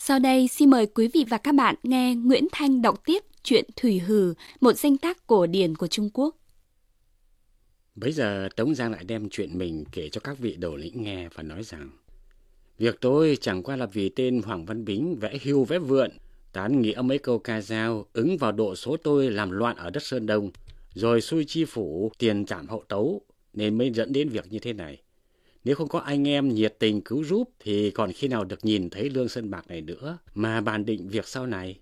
Sau đây xin mời quý vị và các bạn nghe Nguyễn Thanh đọc tiếp truyện Thủy Hừ, một danh tác cổ điển của Trung Quốc. Bấy giờ Tống Giang lại đem chuyện mình kể cho các vị đầu lĩnh nghe và nói rằng: việc tôi chẳng qua là vì tên Hoàng Văn Bính vẽ hưu vẽ vượn, tán nghĩa mấy câu ca dao ứng vào độ số tôi làm loạn ở đất Sơn Đông, rồi xui chi phủ tiền trảm hậu tấu, nên mới dẫn đến việc như thế này. Nếu không có anh em nhiệt tình cứu giúp thì còn khi nào được nhìn thấy lương sơn bạc này nữa mà bàn định việc sau này.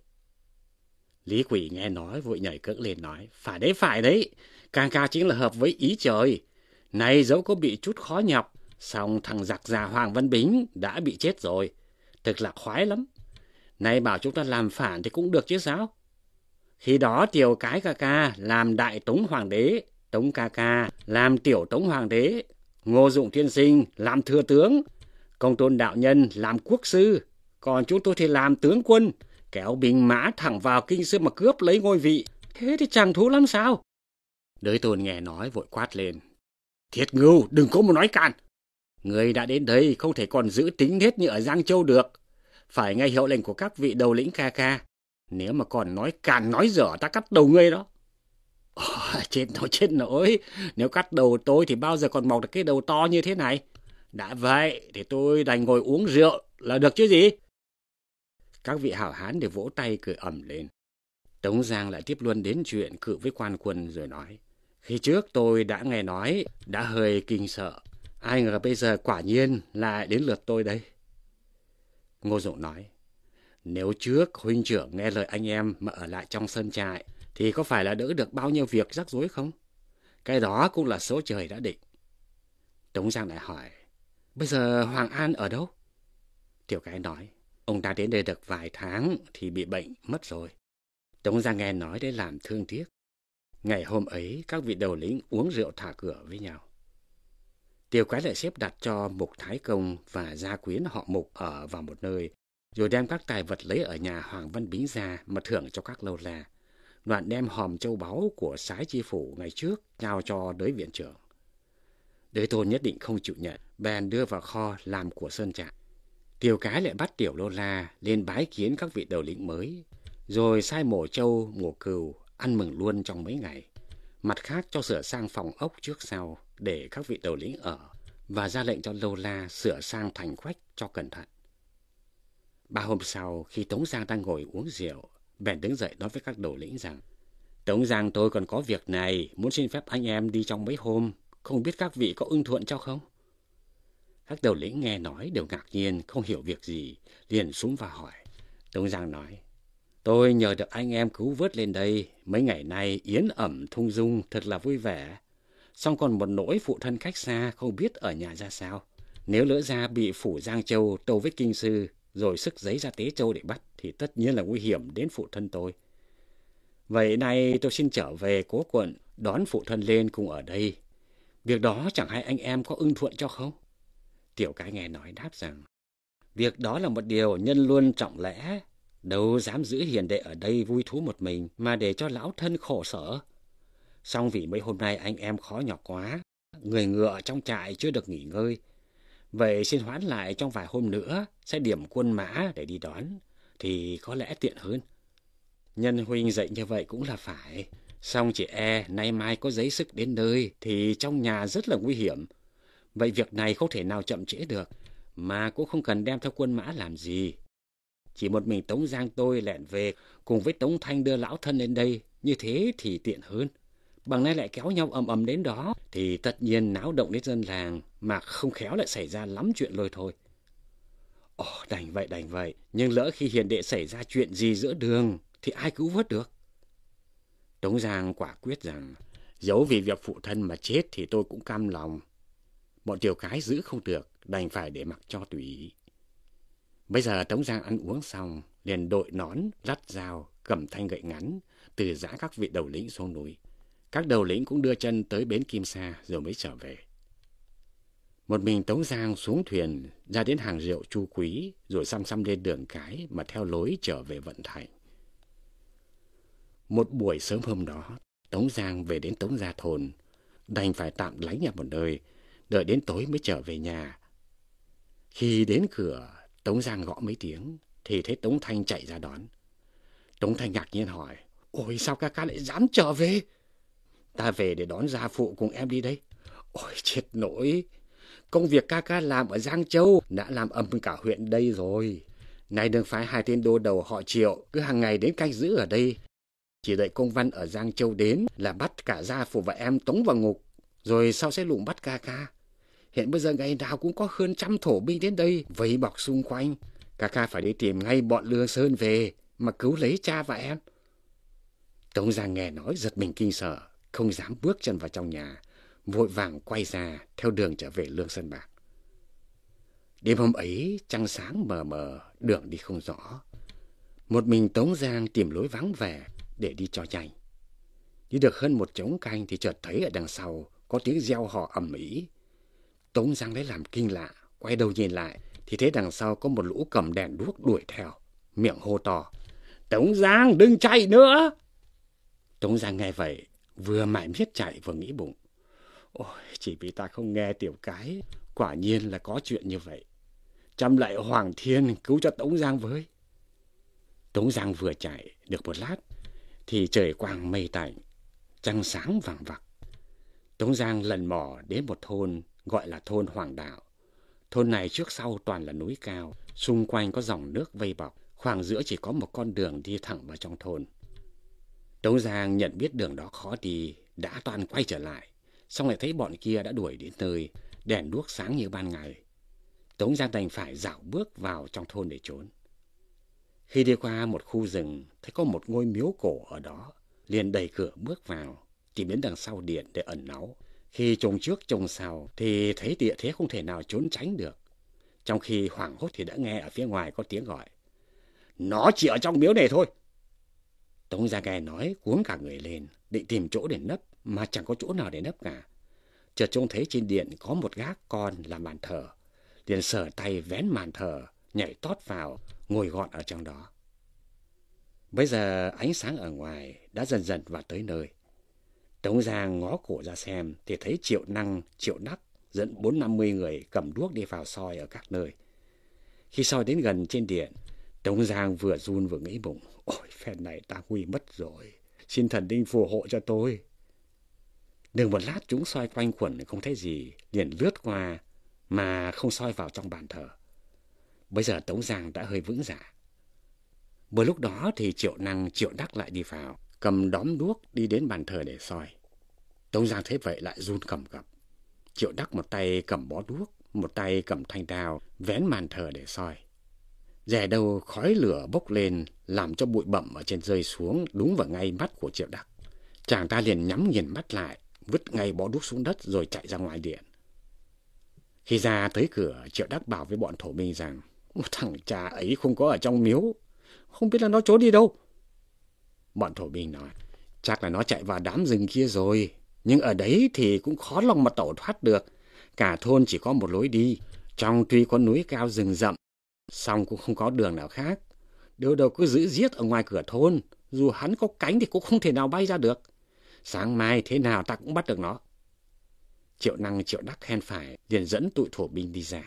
Lý Quỷ nghe nói vội nhảy cẫng lên nói: phải đấy, ca ca chính là hợp với ý trời. Này dẫu có bị chút khó nhọc, song thằng giặc già Hoàng Văn Bính đã bị chết rồi, thực là khoái lắm. Này bảo chúng ta làm phản thì cũng được chứ sao. Khi đó Tiểu Cái ca ca làm đại Tống Hoàng đế, Tống ca ca làm tiểu Tống Hoàng đế, Ngô Dụng tiên sinh làm thừa tướng, Công Tôn đạo nhân làm quốc sư, còn chúng tôi thì làm tướng quân, kéo binh mã thẳng vào kinh sư mà cướp lấy ngôi vị. Thế thì chẳng thú lắm sao? Đới Tôn nghe nói vội quát lên: Thiết Ngưu, đừng có mà nói càn. Người đã đến đây không thể còn giữ tính nết như ở Giang Châu được, phải nghe hiệu lệnh của các vị đầu lĩnh ca ca. Nếu mà còn nói càn nói dở, ta cắt đầu ngươi đó. Chết nỗi, nếu cắt đầu tôi thì bao giờ còn mọc được cái đầu to như thế này. Đã vậy thì tôi đành ngồi uống rượu là được chứ gì. Các vị hảo hán đều vỗ tay cười ầm lên. Tống Giang lại tiếp luôn đến chuyện cự với quan quân rồi nói: khi trước tôi đã nghe nói, đã hơi kinh sợ, ai ngờ bây giờ quả nhiên lại đến lượt tôi đây. Ngô Dụng nói: nếu trước huynh trưởng nghe lời anh em mà ở lại trong sơn trại thì có phải là đỡ được bao nhiêu việc rắc rối không? Cái đó cũng là số trời đã định. Tống Giang lại hỏi: bây giờ Hoàng An ở đâu? Tiểu Cái nói: ông ta đến đây được vài tháng thì bị bệnh mất rồi. Tống Giang nghe nói để làm thương tiếc. Ngày hôm ấy các vị đầu lĩnh uống rượu thả cửa với nhau. Tiểu Cái lại xếp đặt cho Mục Thái Công và gia quyến họ Mục ở vào một nơi, rồi đem các tài vật lấy ở nhà Hoàng Văn Bính ra mà thưởng cho các lâu la. Đoạn đem hòm châu báu của Sái chi phủ ngày trước giao cho Đới viện trưởng. Đới Tôn nhất định không chịu nhận, bèn đưa vào kho làm của sơn trại. Tiểu Cái lại bắt tiểu lâu la lên bái kiến các vị đầu lĩnh mới, rồi sai mổ trâu mổ cừu ăn mừng luôn trong mấy ngày. Mặt khác cho sửa sang phòng ốc trước sau để các vị đầu lĩnh ở, và ra lệnh cho lâu la sửa sang thành quách cho cẩn thận. 3 hôm sau, khi Tống Giang đang ngồi uống rượu, bèn đứng dậy nói với các đầu lĩnh rằng: Tống Giang tôi còn có việc này, muốn xin phép anh em đi trong mấy hôm, không biết các vị có ưng thuận cho không? Các đầu lĩnh nghe nói đều ngạc nhiên, không hiểu việc gì, liền xuống và hỏi. Tống Giang nói: tôi nhờ được anh em cứu vớt lên đây, mấy ngày nay yến ẩm thung dung thật là vui vẻ. Song còn một nỗi phụ thân cách xa không biết ở nhà ra sao. Nếu lỡ ra bị phủ Giang Châu tâu với kinh sư, rồi sức giấy ra Tế Châu để bắt, thì tất nhiên là nguy hiểm đến phụ thân tôi. Vậy nay tôi xin trở về cố quận, đón phụ thân lên cùng ở đây. Việc đó chẳng hay anh em có ưng thuận cho không? Tiểu Cái nghe nói đáp rằng: việc đó là một điều nhân luôn trọng lẽ, đâu dám giữ hiền đệ ở đây vui thú một mình mà để cho lão thân khổ sở. Song vì mấy hôm nay anh em khó nhọc quá, người ngựa trong trại chưa được nghỉ ngơi. Vậy xin hoãn lại trong vài hôm nữa, sẽ điểm quân mã để đi đón, thì có lẽ tiện hơn. Nhân huynh dạy như vậy cũng là phải, song chỉ nay mai có giấy sức đến nơi thì trong nhà rất là nguy hiểm. Vậy việc này không thể nào chậm trễ được, mà cũng không cần đem theo quân mã làm gì. Chỉ một mình Tống Giang tôi lẹn về cùng với Tống Thanh đưa lão thân lên đây, như thế thì tiện hơn. Bằng nay lại kéo nhau ầm đến đó thì tất nhiên náo động đến dân làng, mà không khéo lại xảy ra lắm chuyện lôi thôi. Đành vậy, nhưng lỡ khi hiền đệ xảy ra chuyện gì giữa đường thì ai cứu vớt được? Tống Giang quả quyết rằng: dẫu vì việc phụ thân mà chết thì tôi cũng cam lòng. Bọn Tiểu Cái giữ không được, đành phải để mặc cho tùy ý. Bây giờ Tống Giang ăn uống xong, liền đội nón, dắt dao, cầm thanh gậy ngắn, từ giã các vị đầu lĩnh xuống núi. Các đầu lĩnh cũng đưa chân tới bến Kim Sa rồi mới trở về. Một mình Tống Giang xuống thuyền ra đến hàng rượu Chu Quý, rồi xăm lên đường cái mà theo lối trở về Vận Thành. Một buổi sớm hôm đó, Tống Giang về đến Tống Gia Thôn, đành phải tạm lánh ở một nơi, đợi đến tối mới trở về nhà. Khi đến cửa, Tống Giang gõ mấy tiếng, thì thấy Tống Thanh chạy ra đón. Tống Thanh ngạc nhiên hỏi, ôi sao ca ca lại dám trở về? Ta về để đón gia phụ cùng em đi đây. Ôi chết nỗi, công việc ca ca làm ở Giang Châu đã làm ầm cả huyện đây rồi. Nay đừng phái 2 tên đô đầu họ Triệu cứ hàng ngày đến canh giữ ở đây. Chỉ đợi công văn ở Giang Châu đến là bắt cả gia phụ và em tống vào ngục, rồi sau sẽ lùng bắt ca ca. Hiện bây giờ ngày nào cũng có hơn 100 thổ binh đến đây vây bọc xung quanh. Ca ca phải đi tìm ngay bọn Lương Sơn về mà cứu lấy cha và em. Tống Giang nghe nói giật mình kinh sợ, không dám bước chân vào trong nhà, vội vàng quay ra theo đường trở về Lương Sơn Bạc. Đêm hôm ấy trăng sáng mờ mờ, đường đi không rõ. Một mình Tống Giang tìm lối vắng về để đi cho nhanh. Đi được hơn một trống canh thì chợt thấy ở đằng sau có tiếng reo hò ầm ĩ. Tống Giang lấy làm kinh lạ, quay đầu nhìn lại thì thấy đằng sau có một lũ cầm đèn đuốc đuổi theo, miệng hô to, Tống Giang đừng chạy nữa. Tống Giang nghe vậy, vừa mải miết chạy vừa nghĩ bụng, ôi chỉ vì ta không nghe tiểu cái, quả nhiên là có chuyện như vậy. Chăm lại Hoàng Thiên cứu cho Tống Giang với. Tống Giang vừa chạy được một lát thì trời quang mây tạnh, trăng sáng vàng vặc. Tống Giang lần mò đến một thôn gọi là thôn Hoàng Đạo. Thôn này trước sau toàn là núi cao, xung quanh có dòng nước vây bọc, khoảng giữa chỉ có một con đường đi thẳng vào trong thôn. Tống Giang nhận biết đường đó khó đi, đã toàn quay trở lại, xong lại thấy bọn kia đã đuổi đến nơi, đèn đuốc sáng như ban ngày. Tống Giang đành phải dạo bước vào trong thôn để trốn. Khi đi qua một khu rừng, thấy có một ngôi miếu cổ ở đó, liền đẩy cửa bước vào, tìm đến đằng sau điện để ẩn náu. Khi trông trước trông sau thì thấy địa thế không thể nào trốn tránh được. Trong khi hoảng hốt thì đã nghe ở phía ngoài có tiếng gọi, nó chỉ ở trong miếu này thôi. Tống Giang nghe nói cuống cả người lên, định tìm chỗ để nấp mà chẳng có chỗ nào để nấp cả. Chợt trông thấy trên điện có một gác con làm bàn thờ, liền sờ tay vén màn thờ, nhảy tót vào, ngồi gọn ở trong đó. Bây giờ ánh sáng ở ngoài đã dần dần vào tới nơi. Tống Giang ngó cổ ra xem thì thấy Triệu Năng, Triệu Đắc dẫn 40-50 người cầm đuốc đi vào soi ở các nơi. Khi soi đến gần trên điện, Tống Giang vừa run vừa nghĩ bụng, ôi phen này ta nguy mất rồi, xin thần linh phù hộ cho tôi. Được một lát chúng soi quanh quẩn không thấy gì, liền lướt qua mà không soi vào trong bàn thờ. Bây giờ Tống Giang đã hơi vững dạ. Vừa lúc đó thì Triệu Năng, Triệu Đắc lại đi vào, cầm đóm đuốc đi đến bàn thờ để soi. Tống Giang thấy vậy lại run cầm cập. Triệu Đắc một tay cầm bó đuốc, một tay cầm thanh đao, vén màn thờ để soi. Dè đâu khói lửa bốc lên, làm cho bụi bặm ở trên rơi xuống đúng vào ngay mắt của Triệu Đắc. Chàng ta liền nhắm nghiền mắt lại, vứt ngay bó đuốc xuống đất rồi chạy ra ngoài điện. Khi ra tới cửa, Triệu Đắc bảo với bọn thổ binh rằng, thằng cha ấy không có ở trong miếu, không biết là nó trốn đi đâu. Bọn thổ binh nói, chắc là nó chạy vào đám rừng kia rồi, nhưng ở đấy thì cũng khó lòng mà tẩu thoát được. Cả thôn chỉ có một lối đi, trong tuy có núi cao rừng rậm, song cũng không có đường nào khác. Đâu đâu cứ giữ giết ở ngoài cửa thôn, dù hắn có cánh thì cũng không thể nào bay ra được. Sáng mai thế nào ta cũng bắt được nó. Triệu Năng, Triệu Đắc khen phải, liền dẫn tụi thổ binh đi ra.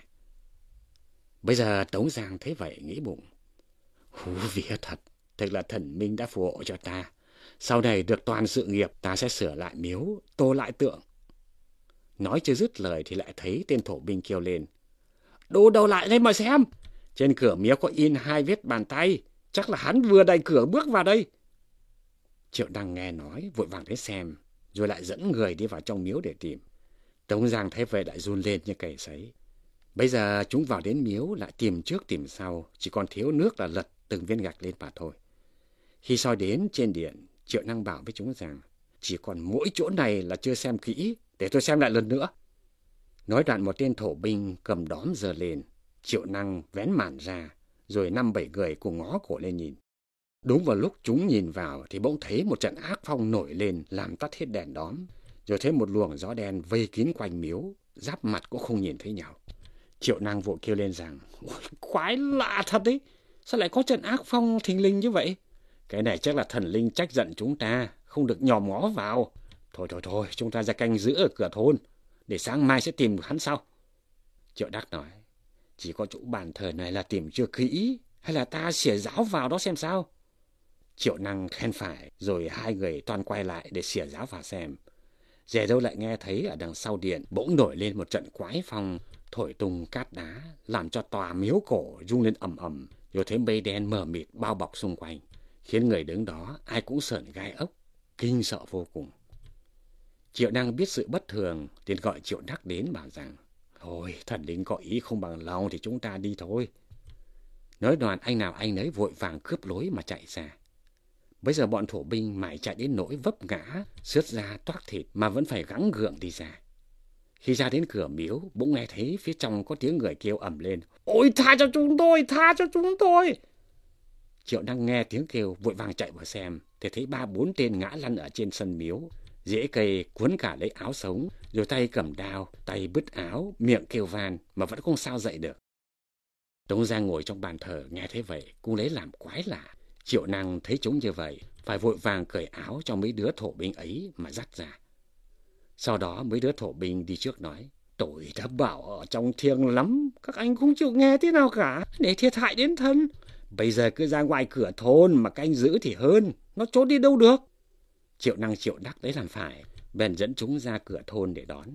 Bây giờ Tống Giang thấy vậy nghĩ bụng, hú vía thật là thần minh đã phù hộ cho ta. Sau này được toàn sự nghiệp, ta sẽ sửa lại miếu, tô lại tượng. Nói chưa dứt lời thì lại thấy tên thổ binh kêu lên, đổ đầu lại đây mà xem. Trên cửa miếu có in 2 vết bàn tay, chắc là hắn vừa đẩy cửa bước vào đây. Triệu Đăng nghe nói vội vàng đến xem, rồi lại dẫn người đi vào trong miếu để tìm. Tống Giang thấy vậy lại run lên như cầy sấy. Bây giờ chúng vào đến miếu lại tìm trước tìm sau, chỉ còn thiếu nước là lật từng viên gạch lên mà thôi. Khi soi đến trên điện, Triệu Năng bảo với chúng rằng, chỉ còn mỗi chỗ này là chưa xem kỹ, để tôi xem lại lần nữa. Nói đoạn một tên thổ binh cầm đóm giơ lên, Triệu Năng vén màn ra, rồi 5-7 người cùng ngó cổ lên nhìn. Đúng vào lúc chúng nhìn vào thì bỗng thấy một trận ác phong nổi lên làm tắt hết đèn đóm, rồi thấy một luồng gió đen vây kín quanh miếu, giáp mặt cũng không nhìn thấy nhau. Triệu Năng vội kêu lên rằng, ôi, quái lạ thật đấy, sao lại có trận ác phong thình lình như vậy? Cái này chắc là thần linh trách giận chúng ta, không được nhòm ngó vào. Thôi, chúng ta ra canh giữ ở cửa thôn, để sáng mai sẽ tìm hắn sau. Triệu Đắc nói, chỉ có chỗ bàn thờ này là tìm chưa kỹ, hay là ta xỉa giáo vào đó xem sao? Triệu Năng khen phải, rồi hai người toan quay lại để xỉa giáo vào xem. Dè đâu lại nghe thấy ở đằng sau điện bỗng nổi lên một trận quái phong, thổi tung cát đá, làm cho tòa miếu cổ rung lên ầm ầm, rồi thấy mây đen mờ mịt bao bọc xung quanh, khiến người đứng đó ai cũng sởn gai ốc, kinh sợ vô cùng. Triệu Năng biết sự bất thường, liền gọi Triệu Đắc đến bảo rằng: thôi, thần linh có ý không bằng lòng thì chúng ta đi thôi. Nói đoạn anh nào anh nấy vội vàng cướp lối mà chạy ra. Bây giờ bọn thổ binh mải chạy đến nỗi vấp ngã, xước da toác thịt mà vẫn phải gắng gượng đi ra. Khi ra đến cửa miếu, bỗng nghe thấy phía trong có tiếng người kêu ầm lên: ôi, tha cho chúng tôi, tha cho chúng tôi! Triệu Năng nghe tiếng kêu vội vàng chạy vào xem, thì thấy 3-4 tên ngã lăn ở trên sân miếu, rễ cây cuốn cả lấy áo sống, rồi tay cầm đao, tay bứt áo, miệng kêu van mà vẫn không sao dậy được. Tống Giang ngồi trong bàn thờ nghe thấy vậy cũng lấy làm quái lạ. Triệu Năng thấy chúng như vậy, phải vội vàng cởi áo cho mấy đứa thổ binh ấy mà dắt ra. Sau đó mấy đứa thổ binh đi trước nói: tôi đã bảo ở trong thiêng lắm, các anh không chịu nghe thế nào cả, để thiệt hại đến thân. Bây giờ cứ ra ngoài cửa thôn mà canh giữ thì hơn, nó trốn đi đâu được. Triệu Năng Triệu Đắc lấy làm phải, bèn dẫn chúng ra cửa thôn để đón.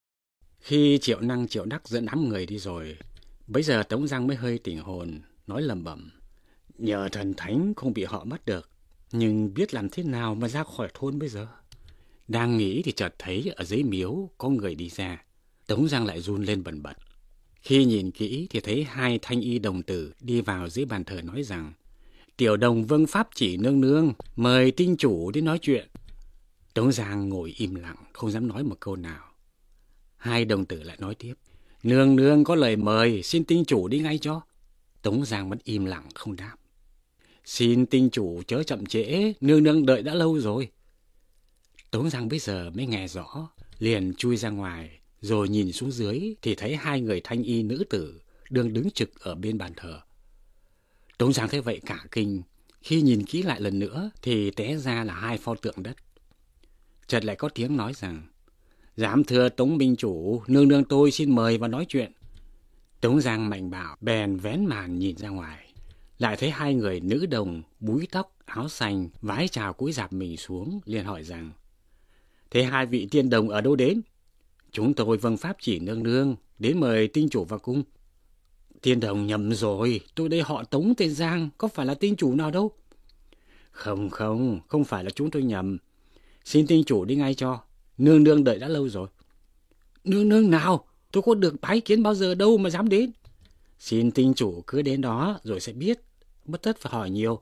Khi Triệu Năng Triệu Đắc dẫn đám người đi rồi, bấy giờ Tống Giang mới hơi tỉnh hồn, nói lẩm bẩm: nhờ thần thánh không bị họ bắt được, nhưng biết làm thế nào mà ra khỏi thôn bây giờ. Đang nghĩ thì chợt thấy ở dưới miếu có người đi ra. Tống Giang lại run lên bần bật. Khi nhìn kỹ thì thấy 2 thanh y đồng tử đi vào dưới bàn thờ nói rằng: tiểu đồng vâng pháp chỉ nương nương, mời tinh chủ đến nói chuyện. Tống Giang ngồi im lặng, không dám nói một câu nào. 2 đồng tử lại nói tiếp: nương nương có lời mời, xin tinh chủ đi ngay cho. Tống Giang vẫn im lặng không đáp. Xin tinh chủ chớ chậm trễ, nương nương đợi đã lâu rồi. Tống Giang bây giờ mới nghe rõ, liền chui ra ngoài, rồi nhìn xuống dưới thì thấy 2 người thanh y nữ tử đang đứng trực ở bên bàn thờ. Tống Giang thấy vậy cả kinh, khi nhìn kỹ lại lần nữa thì té ra là 2 pho tượng đất. Chợt lại có tiếng nói rằng: giám thưa Tống minh chủ, nương nương tôi xin mời vào nói chuyện. Tống Giang mạnh bảo bèn vén màn nhìn ra ngoài, lại thấy 2 người nữ đồng búi tóc áo xanh vái chào cúi rạp mình xuống, liền hỏi rằng: thế 2 vị tiên đồng ở đâu đến? Chúng tôi vâng pháp chỉ nương nương, đến mời tinh chủ vào cung. Tiên đồng nhầm rồi, tôi đây họ Tống tên Giang, có phải là tinh chủ nào đâu. Không phải là chúng tôi nhầm. Xin tinh chủ đi ngay cho, nương nương đợi đã lâu rồi. Nương nương nào? Tôi có được bái kiến bao giờ đâu mà dám đến. Xin tinh chủ cứ đến đó rồi sẽ biết, bất tất phải hỏi nhiều.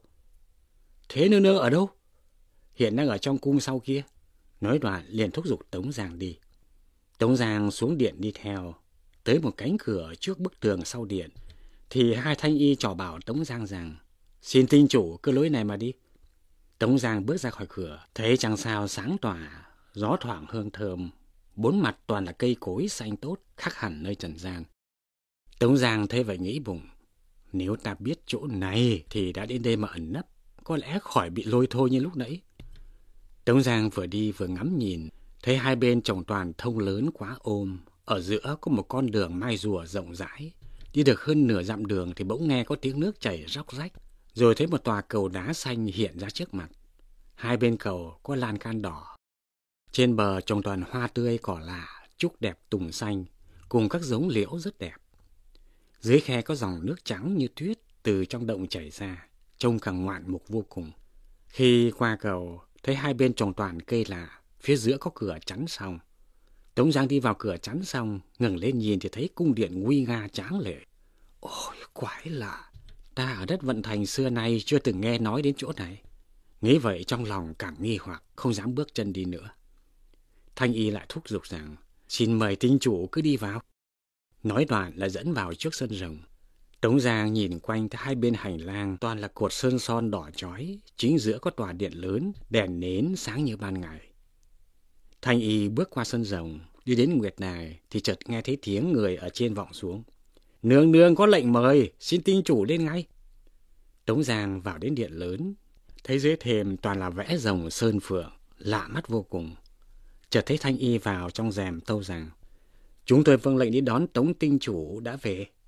Thế nương nương ở đâu? Hiện đang ở trong cung sau kia. Nói đoạn liền thúc giục Tống Giang đi. Tống Giang xuống điện đi theo, tới một cánh cửa trước bức tường sau điện, thì 2 thanh y trò bảo Tống Giang rằng: xin tinh chủ cứ lối này mà đi. Tống Giang bước ra khỏi cửa, thấy trăng sao sáng tỏa, gió thoảng hương thơm, 4 mặt toàn là cây cối xanh tốt, khác hẳn nơi trần gian. Tống Giang thấy vậy nghĩ bụng: nếu ta biết chỗ này thì đã đến đây mà ẩn nấp, có lẽ khỏi bị lôi thôi như lúc nãy. Tống Giang vừa đi vừa ngắm nhìn, thấy 2 bên trồng toàn thông lớn quá ôm, ở giữa có một con đường mai rùa rộng rãi. Đi được hơn nửa dặm đường thì bỗng nghe có tiếng nước chảy róc rách, rồi thấy một tòa cầu đá xanh hiện ra trước mặt. 2 bên cầu có lan can đỏ, trên bờ trồng toàn hoa tươi cỏ lạ, trúc đẹp tùng xanh, cùng các giống liễu rất đẹp. Dưới khe có dòng nước trắng như tuyết từ trong động chảy ra, trông càng ngoạn mục vô cùng. Khi qua cầu, thấy 2 bên trồng toàn cây lạ, phía giữa có cửa chắn xong. Tống Giang đi vào cửa chắn xong, ngẩng lên nhìn thì thấy cung điện nguy nga tráng lệ. Ôi, quái lạ, ta ở đất Vận Thành xưa nay chưa từng nghe nói đến chỗ này. Nghĩ vậy trong lòng càng nghi hoặc, không dám bước chân đi nữa. Thanh y lại thúc giục rằng: xin mời tinh chủ cứ đi vào. Nói đoạn là dẫn vào trước sân rồng. Tống Giang nhìn quanh thấy 2 bên hành lang toàn là cột sơn son đỏ chói, chính giữa có tòa điện lớn, đèn nến sáng như ban ngày. Thanh y bước qua sân rồng, đi đến nguyệt đài thì chợt nghe thấy tiếng người ở trên vọng xuống: nương nương có lệnh mời, xin tinh chủ lên ngay. Tống Giang vào đến điện lớn, thấy dưới thềm toàn là vẽ rồng sơn phượng, lạ mắt vô cùng. Chợt thấy Thanh y vào trong rèm tâu rằng: chúng tôi vâng lệnh đi đón Tống tinh chủ đã về.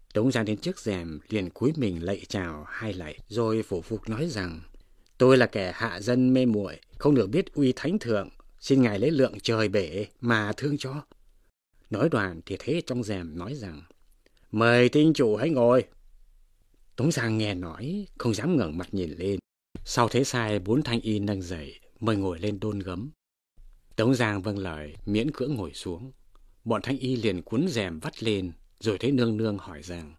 Tống Giang đến trước rèm liền cúi mình lạy chào hai lạy, rồi phủ phục nói rằng: tôi là kẻ hạ dân mê muội, không được biết uy thánh thượng, xin ngài lấy lượng trời bể mà thương cho. Nói đoạn thì thế trong rèm nói rằng: mời tinh chủ hãy ngồi. Tống Giang nghe nói không dám ngẩng mặt nhìn lên. Sau thế sai 4 thanh y nâng dậy mời ngồi lên đôn gấm. Tống Giang vâng lời miễn cưỡng ngồi xuống. Bọn thanh y liền cuốn rèm vắt lên, rồi thấy nương nương hỏi rằng: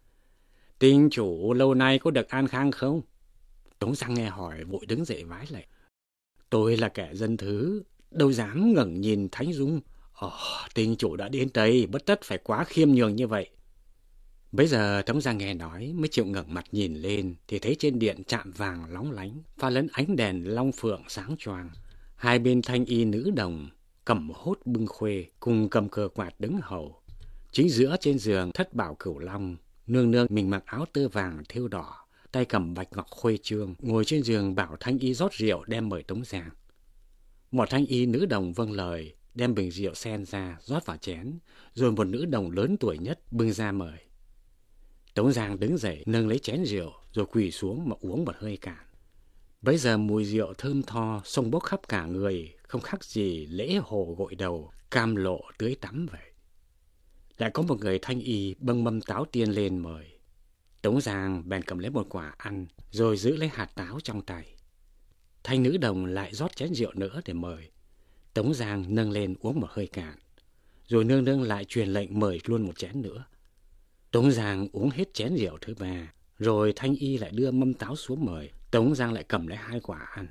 tinh chủ lâu nay có được an khang không? Tống Giang nghe hỏi vội đứng dậy vái lạy: tôi là kẻ dân thứ, đâu dám ngẩng nhìn thánh dung. Tinh chủ đã đến đây, bất tất phải quá khiêm nhường như vậy. Bấy giờ Tống Giang nghe nói mới chịu ngẩng mặt nhìn lên, thì thấy trên điện chạm vàng lóng lánh, pha lẫn ánh đèn long phượng sáng choang. Hai bên thanh y nữ đồng cầm hốt bưng khuê, cùng cầm cờ quạt đứng hầu. Chính giữa trên giường thất bảo cửu long, nương nương mình mặc áo tơ vàng thêu đỏ, tay cầm bạch ngọc khuê trương, ngồi trên giường bảo thanh y rót rượu đem mời Tống Giang. Một thanh y nữ đồng vâng lời, đem bình rượu sen ra rót vào chén, rồi một nữ đồng lớn tuổi nhất bưng ra mời. Tống Giang đứng dậy nâng lấy chén rượu, rồi quỳ xuống mà uống một hơi cạn. Bấy giờ mùi rượu thơm tho xông bốc khắp cả người, không khác gì lễ hồ gội đầu, cam lộ tưới tắm vậy. Lại có một người thanh y bưng mâm táo tiên lên mời. Tống Giang bèn cầm lấy một quả ăn, rồi giữ lấy hạt táo trong tay. Thanh nữ đồng lại rót chén rượu nữa để mời. Tống Giang nâng lên uống một hơi cạn, rồi nương nương lại truyền lệnh mời luôn một chén nữa. Tống Giang uống hết chén rượu thứ ba, rồi thanh y lại đưa mâm táo xuống mời. Tống Giang lại cầm lấy 2 quả ăn.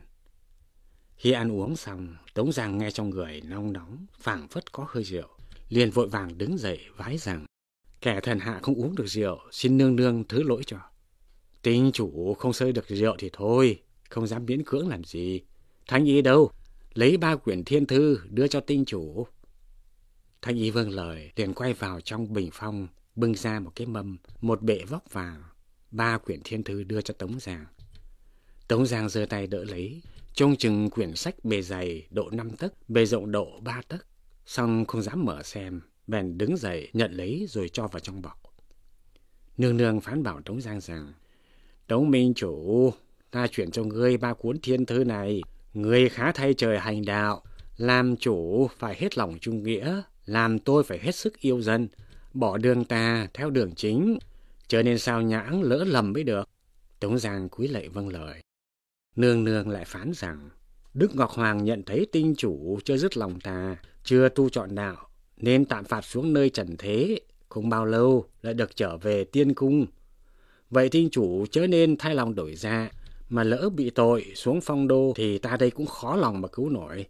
Khi ăn uống xong, Tống Giang nghe trong người nóng nóng, phảng phất có hơi rượu, liền vội vàng đứng dậy vái rằng: kẻ thần hạ không uống được rượu, xin nương nương thứ lỗi cho. Tinh chủ không sơi được rượu thì thôi, không dám miễn cưỡng làm gì. Thanh y đâu, lấy 3 quyển thiên thư đưa cho tinh chủ. Thanh y vâng lời, liền quay vào trong bình phong, bưng ra một cái mâm, một bệ vóc vàng, 3 quyển thiên thư đưa cho Tống Giang. Tống Giang giơ tay đỡ lấy, trông chừng quyển sách bề dày độ 5 tấc, bề rộng độ 3 tấc, xong không dám mở xem, bèn đứng dậy nhận lấy rồi cho vào trong bọc. Nương nương phán bảo Tống Giang rằng: Tống minh chủ, ta chuyển cho ngươi 3 cuốn thiên thư này, ngươi khá thay trời hành đạo, làm chủ phải hết lòng trung nghĩa, làm tôi phải hết sức yêu dân, bỏ đường tà theo đường chính, chớ nên sao nhãng lỡ lầm mới được. Tống Giang cúi lạy vâng lời. Nương nương lại phán rằng: Đức Ngọc Hoàng nhận thấy tinh chủ chưa dứt lòng tà, chưa tu trọn đạo, nên tạm phạt xuống nơi trần thế, không bao lâu lại được trở về tiên cung. Vậy tinh chủ chớ nên thay lòng đổi dạ, mà lỡ bị tội xuống phong đô thì ta đây cũng khó lòng mà cứu nổi.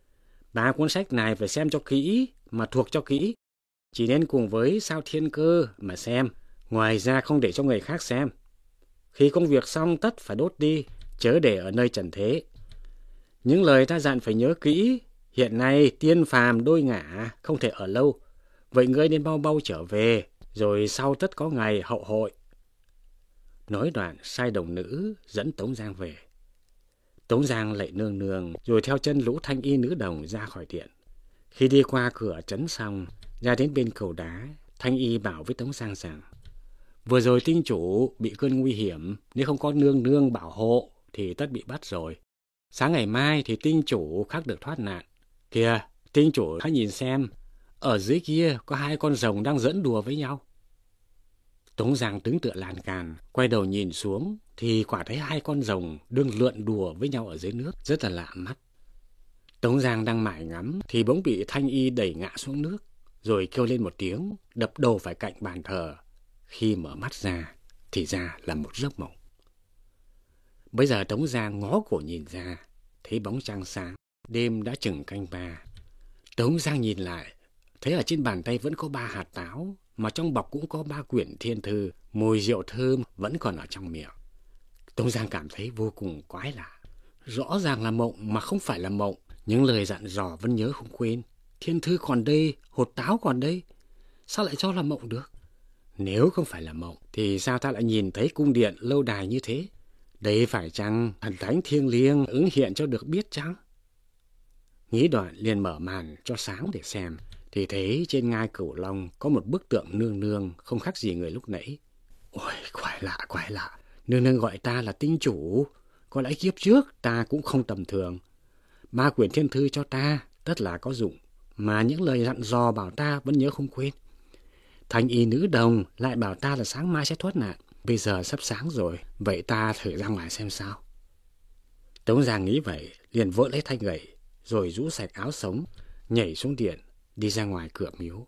3 cuốn sách này phải xem cho kỹ, mà thuộc cho kỹ, chỉ nên cùng với sao thiên cơ mà xem, ngoài ra không để cho người khác xem. Khi công việc xong tất phải đốt đi, chớ để ở nơi trần thế. Những lời ta dặn phải nhớ kỹ, hiện nay tiên phàm đôi ngả, không thể ở lâu, vậy ngươi nên mau trở về, rồi sau tất có ngày hậu hội. Nói đoạn sai đồng nữ dẫn Tống Giang về. Tống Giang lạy nương nương, rồi theo chân lũ thanh y nữ đồng ra khỏi điện. Khi đi qua cửa trấn xong, ra đến bên cầu đá, thanh y bảo với Tống Giang rằng: Vừa rồi tinh chủ bị cơn nguy hiểm, nếu không có nương nương bảo hộ thì tất bị bắt rồi. Sáng ngày mai thì tinh chủ khắc được thoát nạn. Kìa, tinh chủ hãy nhìn xem, ở dưới kia có 2 con rồng đang giỡn đùa với nhau. Tống Giang đứng tựa lan can, quay đầu nhìn xuống thì quả thấy 2 con rồng đương lượn đùa với nhau ở dưới nước, rất là lạ mắt. Tống Giang đang mải ngắm thì bỗng bị thanh y đẩy ngã xuống nước, rồi kêu lên một tiếng, đập đầu phải cạnh bàn thờ. Khi mở mắt ra thì ra là một giấc mộng. Bây giờ Tống Giang ngó cổ nhìn ra, thấy bóng trăng sáng, đêm đã chừng canh 3. Tống Giang nhìn lại, thấy ở trên bàn tay vẫn có 3 hạt táo, mà trong bọc cũng có 3 quyển thiên thư, mùi rượu thơm vẫn còn ở trong miệng. Tống Giang cảm thấy vô cùng quái lạ. Rõ ràng là mộng mà không phải là mộng, những lời dặn dò vẫn nhớ không quên. Thiên thư còn đây, hột táo còn đây, sao lại cho là mộng được? Nếu không phải là mộng, thì sao ta lại nhìn thấy cung điện lâu đài như thế? Đây phải chăng thần thánh thiêng liêng ứng hiện cho được biết chăng? Nghĩ đoạn liền mở màn cho sáng để xem, thì thấy trên ngai Cửu Long có một bức tượng nương nương không khác gì người lúc nãy. Ôi, quái lạ, nương nương gọi ta là tinh chủ, có lẽ kiếp trước ta cũng không tầm thường. 3 quyển thiên thư cho ta, tất là có dụng, mà những lời dặn dò bảo ta vẫn nhớ không quên. Thanh y nữ đồng lại bảo ta là sáng mai sẽ thoát nạn, bây giờ sắp sáng rồi, vậy ta thử ra ngoài xem sao. Tống Giang nghĩ vậy, liền vội lấy thanh gậy, rồi rũ sạch áo sống, nhảy xuống điện, đi ra ngoài cửa miếu.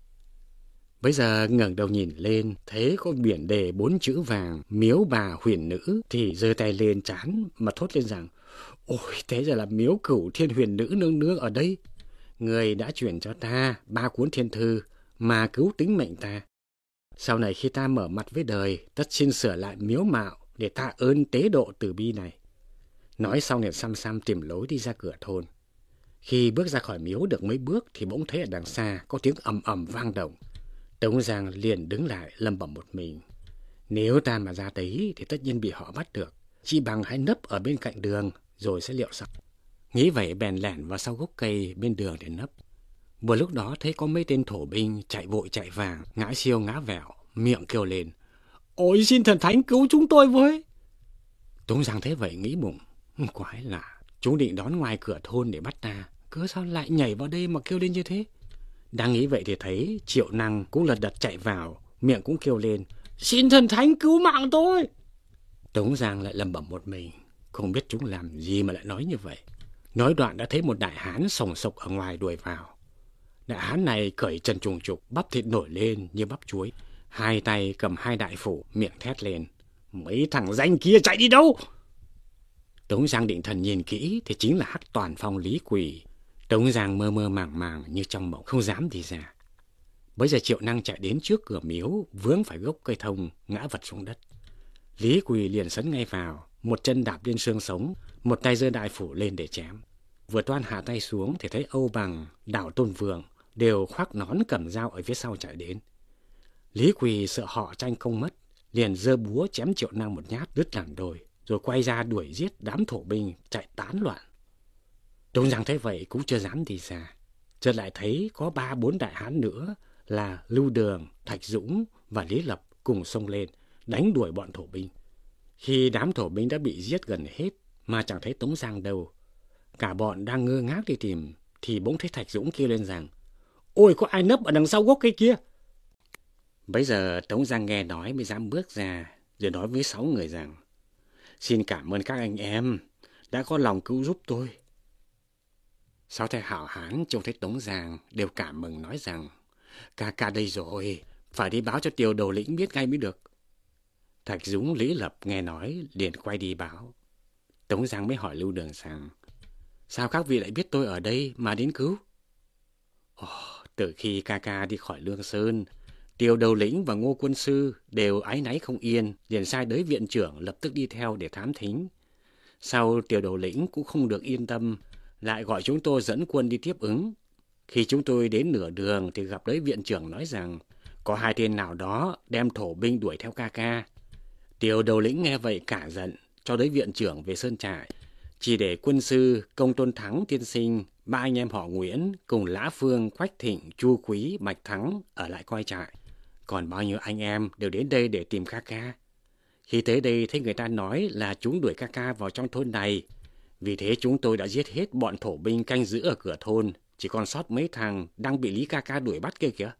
Bây giờ ngẩng đầu nhìn lên, thấy có biển đề 4 chữ vàng, miếu bà huyền nữ, thì giơ tay lên trán mà thốt lên rằng, ôi, thế giờ là miếu Cửu Thiên huyền nữ nương nương ở đây. Người đã chuyển cho ta 3 cuốn thiên thư mà cứu tính mệnh ta. Sau này khi ta mở mặt với đời, tất xin sửa lại miếu mạo để tạ ơn tế độ từ bi này. Nói xong liền xăm xăm tìm lối đi ra cửa thôn. Khi bước ra khỏi miếu được mấy bước thì bỗng thấy ở đằng xa có tiếng ầm ầm vang động. Tống Giang liền đứng lại lẩm bẩm một mình. Nếu ta mà ra đấy thì tất nhiên bị họ bắt được. Chỉ bằng hãy nấp ở bên cạnh đường rồi sẽ liệu sau. Nghĩ vậy bèn lẻn vào sau gốc cây bên đường để nấp. Vừa lúc đó thấy có mấy tên thổ binh chạy vội chạy vàng, ngã siêu ngã vẹo, miệng kêu lên. Ôi, xin thần thánh cứu chúng tôi với. Tống Giang thấy vậy nghĩ bụng. Quái lạ, chúng định đón ngoài cửa thôn để bắt ta, cớ sao lại nhảy vào đây mà kêu lên như thế? Đang nghĩ vậy thì thấy Triệu Năng cũng lật đật chạy vào, miệng cũng kêu lên. Xin thần thánh cứu mạng tôi. Tống Giang lại lẩm bẩm một mình, không biết chúng làm gì mà lại nói như vậy. Nói đoạn đã thấy một đại hán sồng sộc ở ngoài đuổi vào. Đại hán này cởi trần trùng trục, bắp thịt nổi lên như bắp chuối. 2 tay cầm 2 đại phủ, miệng thét lên. Mấy thằng danh kia chạy đi đâu? Tống Giang định thần nhìn kỹ thì chính là Hắc Toàn Phong Lý Quỳ. Tống Giang mơ mơ màng màng như trong mộng, không dám đi ra. Bấy giờ Triệu Năng chạy đến trước cửa miếu, vướng phải gốc cây thông, ngã vật xuống đất. Lý Quỳ liền sấn ngay vào, một chân đạp lên xương sống, một tay giơ đại phủ lên để chém. Vừa toan hạ tay xuống thì thấy Âu Bằng, Đảo Tôn Vượng đều khoác nón cầm dao ở phía sau chạy đến. Lý Quỳ sợ họ tranh công mất, liền giơ búa chém Triệu Năng một nhát đứt làm đôi, rồi quay ra đuổi giết đám thổ binh chạy tán loạn. Tống Giang thấy vậy cũng chưa dám đi xa, chợt lại thấy có 3-4 đại hán nữa là Lưu Đường, Thạch Dũng và Lý Lập cùng xông lên đánh đuổi bọn thổ binh. Khi đám thổ binh đã bị giết gần hết mà chẳng thấy Tống Giang đâu, cả bọn đang ngơ ngác đi tìm thì bỗng thấy Thạch Dũng kêu lên rằng: Ôi, có ai nấp ở đằng sau gốc cây kia? Bấy giờ Tống Giang nghe nói mới dám bước ra, rồi nói với 6 người rằng: Xin cảm ơn các anh em đã có lòng cứu giúp tôi. 6 thầy hảo hán trông thấy Tống Giang đều cảm mừng nói rằng: Ca đây rồi, phải đi báo cho Tiều đầu lĩnh biết ngay mới được. Thạch Dũng, Lý Lập nghe nói liền quay đi báo. Tống Giang mới hỏi Lưu Đường rằng: Sao các vị lại biết tôi ở đây mà đến cứu? Từ khi ca đi khỏi Lương Sơn, Tiều đầu lĩnh và Ngô quân sư đều áy náy không yên, liền sai đới viện trưởng lập tức đi theo để thám thính. Sau Tiều đầu lĩnh cũng không được yên tâm, lại gọi chúng tôi dẫn quân đi tiếp ứng. Khi chúng tôi đến nửa đường thì gặp đới viện trưởng nói rằng có 2 tên nào đó đem thổ binh đuổi theo ca. Tiều đầu lĩnh nghe vậy cả giận, cho đới viện trưởng về sơn trại, chỉ để quân sư Công Tôn Thắng tiên sinh, 3 anh em họ Nguyễn cùng Lã Phương, Quách Thịnh, Chu Quý, Bạch Thắng ở lại coi trại. Còn bao nhiêu anh em đều đến đây để tìm ca. Khi tới đây thấy người ta nói là chúng đuổi ca vào trong thôn này. Vì thế chúng tôi đã giết hết bọn thổ binh canh giữ ở cửa thôn, chỉ còn sót mấy thằng đang bị Lý ca đuổi bắt kia kìa.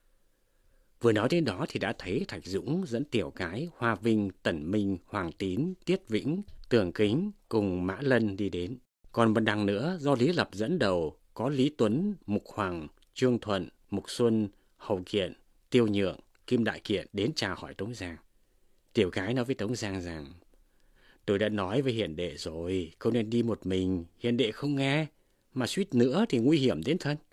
Vừa nói đến đó thì đã thấy Thạch Dũng dẫn Tiểu Cái, Hoa Vinh, Tần Minh, Hoàng Tín, Tiết Vĩnh, Tường Kính cùng Mã Lân đi đến. Còn một đằng nữa do Lý Lập dẫn đầu có Lý Tuấn, Mục Hoàng, Trương Thuận, Mục Xuân, Hầu Kiện, Tiêu Nhượng, Kim Đại Kiện đến chào hỏi Tống Giang. Tiểu Cái nói với Tống Giang rằng: Tôi đã nói với hiền đệ rồi, không nên đi một mình, hiền đệ không nghe, mà suýt nữa thì nguy hiểm đến thân.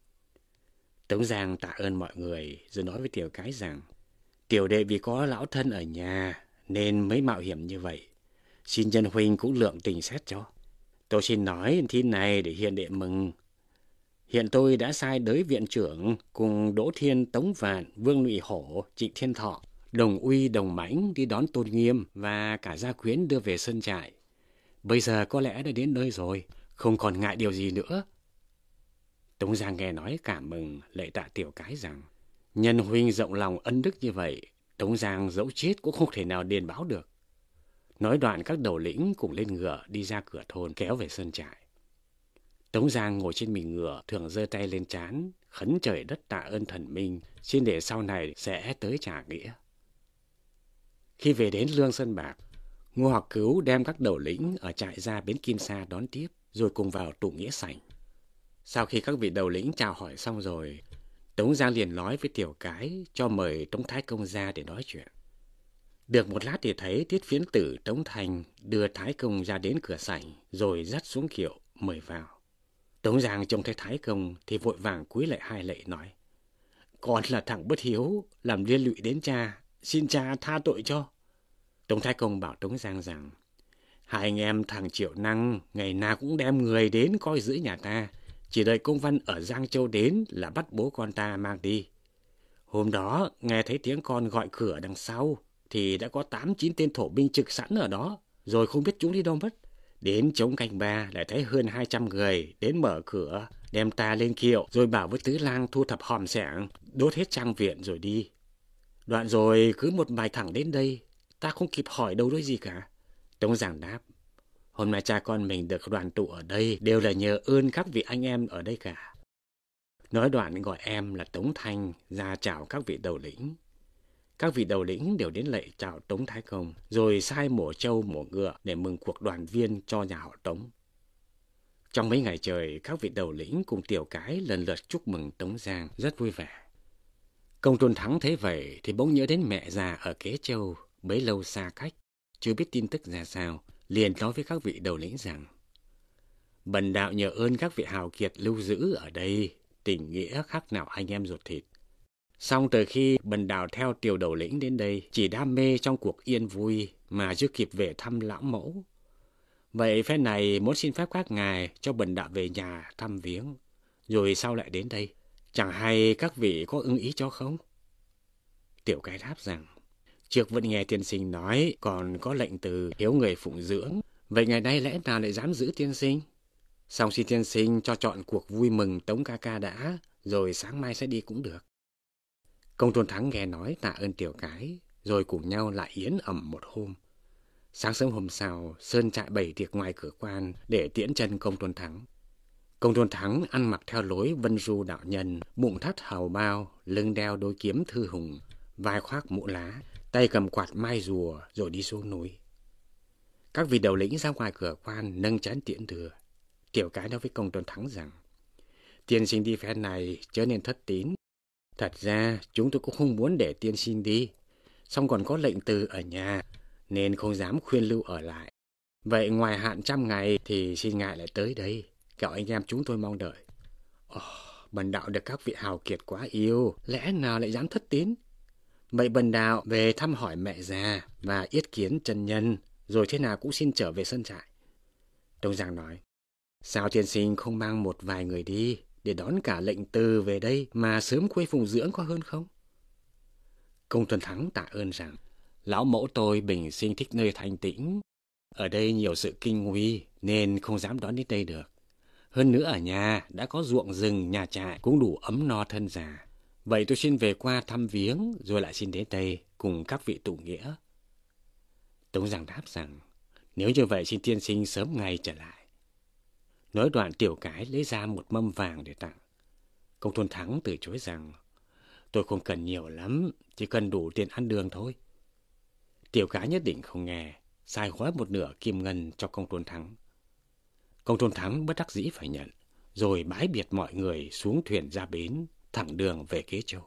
Tống Giang tạ ơn mọi người, rồi nói với Tiểu Cái rằng: Tiểu đệ vì có lão thân ở nhà, nên mới mạo hiểm như vậy. Xin nhân huynh cũng lượng tình xét cho. Tôi xin nói tin này để hiền đệ mừng. Hiện tôi đã sai đới viện trưởng cùng Đỗ Thiên, Tống Vạn, Vương Nụy Hổ, Trịnh Thiên Thọ, Đồng Uy, Đồng Mãnh đi đón Tôn Nghiêm và cả gia quyến đưa về sơn trại. Bây giờ có lẽ đã đến nơi rồi, không còn ngại điều gì nữa. Tống Giang nghe nói cảm mừng, lạy tạ Tiểu Cái rằng nhân huynh rộng lòng ân đức như vậy, Tống Giang dẫu chết cũng không thể nào đền báo được. Nói đoạn các đầu lĩnh cùng lên ngựa đi ra cửa thôn kéo về sơn trại. Tống Giang ngồi trên mình ngựa, thường giơ tay lên trán, khấn trời đất tạ ơn thần minh, xin để sau này sẽ tới trả nghĩa. Khi về đến Lương Sơn Bạc, Ngô Hoặc Cứu đem các đầu lĩnh ở trại ra bến Kim Sa đón tiếp, rồi cùng vào tụ nghĩa sảnh. Sau khi các vị đầu lĩnh chào hỏi xong rồi, Tống Giang liền nói với Tiểu Cái cho mời Tống Thái Công ra để nói chuyện. Được một lát thì thấy Tiết Phiến Tử Tống Thành đưa Thái Công ra đến cửa sảnh, rồi dắt xuống kiệu mời vào. Tống Giang trông thấy Thái Công thì vội vàng cúi lại hai lạy nói: Con là thằng bất hiếu, làm liên lụy đến cha, xin cha tha tội cho. Tống Thái Công bảo Tống Giang rằng: Hai anh em thằng Triệu Năng ngày nào cũng đem người đến coi giữ nhà ta, chỉ đợi công văn ở Giang Châu đến là bắt bố con ta mang đi. Hôm đó nghe thấy tiếng con gọi cửa đằng sau thì đã có 8-9 tên thổ binh trực sẵn ở đó, rồi không biết chúng đi đâu mất. Đến chống canh ba lại thấy hơn 200 người đến mở cửa, đem ta lên kiệu, rồi bảo với tứ lang thu thập hòm xẻng, đốt hết trang viện rồi đi. Đoạn rồi cứ một bài thẳng đến đây, ta không kịp hỏi đâu đối gì cả. Tống Giang đáp: Hôm nay cha con mình được đoàn tụ ở đây đều là nhờ ơn các vị anh em ở đây cả. Nói đoạn gọi em là Tống Thanh ra chào các vị đầu lĩnh. Các vị đầu lĩnh đều đến lạy chào Tống Thái Công, rồi sai mổ trâu mổ ngựa để mừng cuộc đoàn viên cho nhà họ Tống. Trong mấy ngày trời, các vị đầu lĩnh cùng Tiểu Cái lần lượt chúc mừng Tống Giang rất vui vẻ. Công Tôn Thắng thấy vậy thì bỗng nhớ đến mẹ già ở Kế Châu, bấy lâu xa cách, chưa biết tin tức ra sao, liền nói với các vị đầu lĩnh rằng: Bần đạo nhờ ơn các vị hào kiệt lưu giữ ở đây, tình nghĩa khác nào anh em ruột thịt. Song từ khi bần đạo theo tiểu đầu lĩnh đến đây, chỉ đam mê trong cuộc yên vui mà chưa kịp về thăm lão mẫu. Vậy phe này muốn xin phép các ngài cho bần đạo về nhà thăm viếng, rồi sau lại đến đây. Chẳng hay các vị có ưng ý cho không? Tiểu Cái đáp rằng: Trước vẫn nghe tiên sinh nói còn có lệnh từ hiếu người phụng dưỡng, vậy ngày nay lẽ nào lại dám giữ tiên sinh? Xong xin tiên sinh cho chọn cuộc vui mừng Tống ca ca đã, rồi sáng mai sẽ đi cũng được. Công Tôn Thắng nghe nói tạ ơn Tiểu Cái, rồi cùng nhau lại yến ẩm một hôm. Sáng sớm hôm sau, sơn trại bày tiệc ngoài cửa quan để tiễn chân Công Tôn Thắng. Công Tôn Thắng ăn mặc theo lối Vân Du đạo nhân, bụng thắt hào bao, lưng đeo đôi kiếm thư hùng, vai khoác mũ lá, tay cầm quạt mai rùa rồi đi xuống núi. Các vị đầu lĩnh ra ngoài cửa quan nâng chén tiễn đưa. Tiểu Cái nói với Công Tôn Thắng rằng: Tiên sinh đi phe này chớ nên thất tín. Thật ra chúng tôi cũng không muốn để tiên sinh đi, song còn có lệnh từ ở nhà nên không dám khuyên lưu ở lại. Vậy ngoài hạn 100 ngày thì xin ngài lại tới đây, kẻo anh em chúng tôi mong đợi. Bần đạo được các vị hào kiệt quá yêu, lẽ nào lại dám thất tín? Vậy bần đạo về thăm hỏi mẹ già và yết kiến chân nhân, rồi thế nào cũng xin trở về sân trại. Tống Giang nói: Sao tiên sinh không mang một vài người đi để đón cả lệnh từ về đây mà sớm quay phụng dưỡng có hơn không? Công Tôn Thắng tạ ơn rằng: Lão mẫu tôi bình sinh thích nơi thanh tĩnh, ở đây nhiều sự kinh nguy nên không dám đón đến đây được. Hơn nữa ở nhà đã có ruộng rừng, nhà trại cũng đủ ấm no thân già. Vậy tôi xin về qua thăm viếng rồi lại xin đến đây cùng các vị tụ nghĩa. Tống Giang đáp rằng: Nếu như vậy xin tiên sinh sớm ngày trở lại. Nói đoạn Tiểu Cái lấy ra một mâm vàng để tặng. Công Tôn Thắng từ chối rằng: Tôi không cần nhiều lắm, chỉ cần đủ tiền ăn đường thôi. Tiểu Cái nhất định không nghe, sai gói một nửa kim ngân cho Công Tôn Thắng. Công Tôn Thắng bất đắc dĩ phải nhận, rồi bái biệt mọi người xuống thuyền ra bến, thẳng đường về Kế Châu.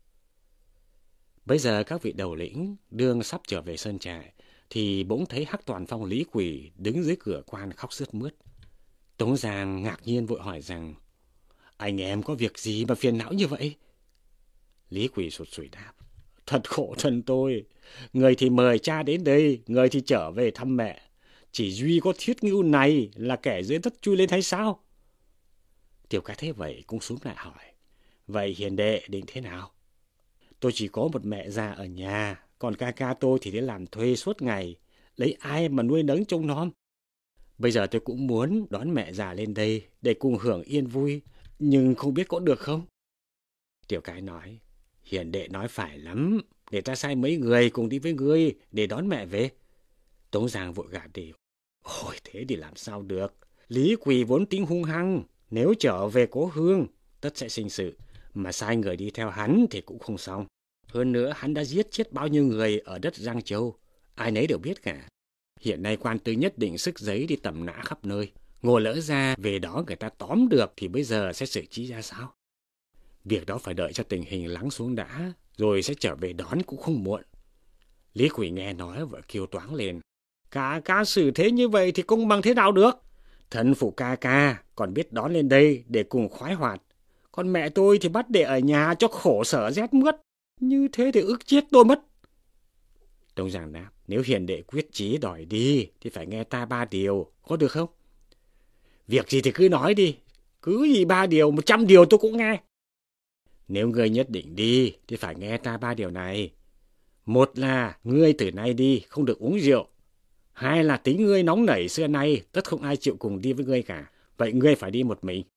Bây giờ các vị đầu lĩnh đương sắp trở về sơn trại, thì bỗng thấy Hắc Toàn Phong Lý Quỳ đứng dưới cửa quan khóc sướt mướt. Tống Giang ngạc nhiên vội hỏi rằng: Anh em có việc gì mà phiền não như vậy? Lý Quỳ sụt sùi đáp: Thật khổ thân tôi, người thì mời cha đến đây, người thì trở về thăm mẹ. Chỉ duy có Thiết Ngưu này là kẻ dưới đất chui lên hay sao? Tiểu Cái thế vậy cũng xúm lại hỏi: Vậy hiền đệ định thế nào? Tôi chỉ có một mẹ già ở nhà, còn ca ca tôi thì đi làm thuê suốt ngày, lấy ai mà nuôi nấng trông nom. Bây giờ tôi cũng muốn đón mẹ già lên đây để cùng hưởng yên vui, nhưng không biết có được không? Tiểu Cái nói, hiền đệ nói phải lắm, để ta sai mấy người cùng đi với ngươi để đón mẹ về. Tống Giang vội gạt đi. Ôi thế thì làm sao được, Lý Quỳ vốn tính hung hăng, nếu trở về cố hương, tất sẽ sinh sự, mà sai người đi theo hắn thì cũng không xong. Hơn nữa hắn đã giết chết bao nhiêu người ở đất Giang Châu, ai nấy đều biết cả. Hiện nay quan tư nhất định sức giấy đi tầm nã khắp nơi. Ngộ lỡ ra về đó người ta tóm được thì bây giờ sẽ xử trí ra sao? Việc đó phải đợi cho tình hình lắng xuống đã, rồi sẽ trở về đón cũng không muộn. Lý Quỳ nghe nói và kêu toáng lên. Ca xử thế như vậy thì công bằng thế nào được? Thân phụ ca còn biết đón lên đây để cùng khoái hoạt. Còn mẹ tôi thì bắt để ở nhà cho khổ sở rét mướt. Như thế thì ức chết tôi mất. Tống Giang đáp, nếu hiền đệ quyết chí đòi đi thì phải nghe ta 3 điều, có được không? Việc gì thì cứ nói đi, cứ gì 3 điều, 100 điều tôi cũng nghe. Nếu ngươi nhất định đi thì phải nghe ta 3 điều này. Một là ngươi từ nay đi không được uống rượu. Hai là tính ngươi nóng nảy xưa nay, tất không ai chịu cùng đi với ngươi cả, vậy ngươi phải đi một mình.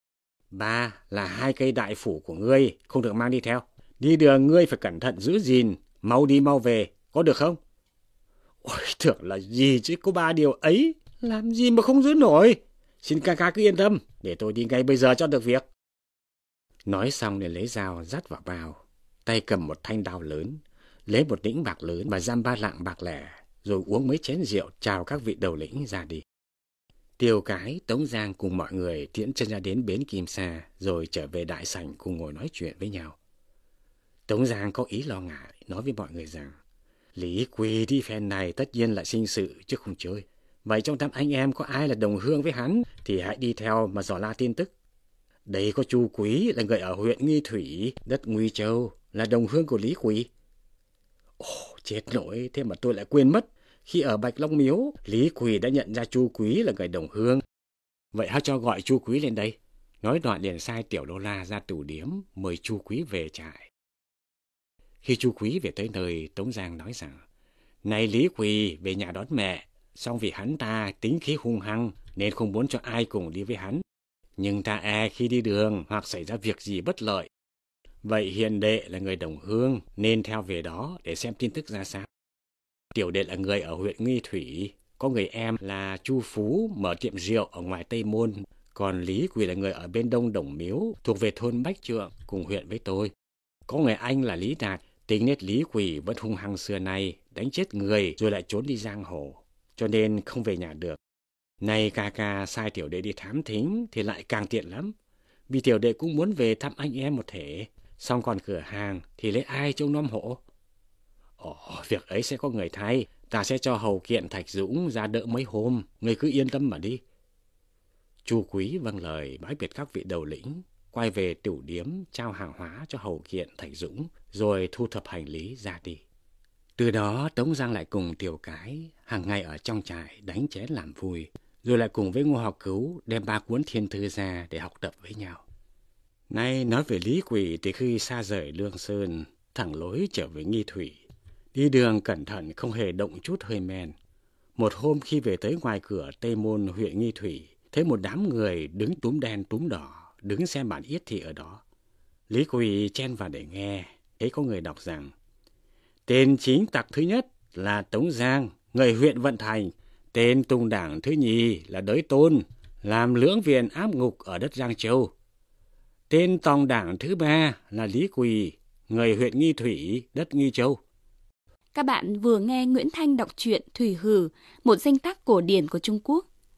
3 là 2 cây đại phủ của ngươi không được mang đi theo. Đi đường ngươi phải cẩn thận giữ gìn, mau đi mau về, có được không? Ôi, tưởng là gì chứ có 3 điều ấy, làm gì mà không giữ nổi. Xin ca cứ yên tâm, để tôi đi ngay bây giờ cho được việc. Nói xong liền lấy dao dắt vào bao, tay cầm một thanh đao lớn, lấy một nĩnh bạc lớn và giam 3 lạng bạc lẻ, rồi uống mấy chén rượu chào các vị đầu lĩnh ra đi. Tiểu Cái, Tống Giang cùng mọi người tiễn chân ra đến bến Kim Sa, rồi trở về đại sảnh cùng ngồi nói chuyện với nhau. Tống Giang có ý lo ngại, nói với mọi người rằng, Lý Quỳ đi phen này tất nhiên là sinh sự chứ không chơi. Vậy trong đám anh em có ai là đồng hương với hắn thì hãy đi theo mà dò la tin tức. Đây có Chu Quý là người ở huyện Nghi Thủy, đất Nguy Châu, là đồng hương của Lý Quỳ. Ồ, chết nổi, thế mà tôi lại quên mất. Khi ở Bạch Long Miếu, Lý Quỳ đã nhận ra Chu Quý là người đồng hương. Vậy hãy cho gọi Chu Quý lên đây. Nói đoạn liền sai Tiểu Đô La ra tửu điếm mời Chu Quý về trại. Khi Chu Quý về tới nơi, Tống Giang nói rằng, này Lý Quỳ về nhà đón mẹ, song vì hắn ta tính khí hung hăng nên không muốn cho ai cùng đi với hắn. Nhưng ta e khi đi đường hoặc xảy ra việc gì bất lợi. Vậy hiền đệ là người đồng hương nên theo về đó để xem tin tức ra sao. Tiểu đệ là người ở huyện Nghi Thủy, có người em là Chu Phú mở tiệm rượu ở ngoài Tây Môn, còn Lý Quỳ là người ở bên Đông Đồng Miếu, thuộc về thôn Bách Trượng cùng huyện với tôi. Có người anh là Lý Đạt, tính nết Lý Quỳ vẫn hung hăng xưa nay, đánh chết người rồi lại trốn đi giang hồ, cho nên không về nhà được. Nay ca sai tiểu đệ đi thám thính thì lại càng tiện lắm, vì tiểu đệ cũng muốn về thăm anh em một thể, xong còn cửa hàng thì lấy ai trông nom hộ. Việc ấy sẽ có người thay, ta sẽ cho hầu kiện Thạch Dũng ra đỡ mấy hôm, người cứ yên tâm mà đi. Chu Quý vâng lời bái biệt các vị đầu lĩnh, quay về tửu điếm trao hàng hóa cho hầu kiện Thạch Dũng, rồi thu thập hành lý ra đi. Từ đó Tống Giang lại cùng Tiểu Cái hàng ngày ở trong trại đánh chén làm vui, rồi lại cùng với Ngô Học Cứu đem 3 cuốn thiên thư ra để học tập với nhau. Nay nói về Lý Quỳ thì khi xa rời Lương Sơn, thẳng lối trở về Nghi Thủy, đi đường cẩn thận không hề động chút hơi men. Một hôm khi về tới ngoài cửa Tây Môn huyện Nghi Thủy, thấy một đám người đứng túm đen túm đỏ, đứng xem bản yết thị ở đó. Lý Quỳ chen vào để nghe, thấy có người đọc rằng, tên chính tặc thứ nhất là Tống Giang, người huyện Vận Thành. Tên tung đảng thứ nhì là Đới Tôn, làm lưỡng viện áp ngục ở đất Giang Châu. Tên tòng đảng thứ 3 là Lý Quỳ, người huyện Nghi Thủy, đất Nghi Châu. Các bạn vừa nghe Nguyễn Thanh đọc truyện Thủy Hử, một danh tác cổ điển của Trung Quốc.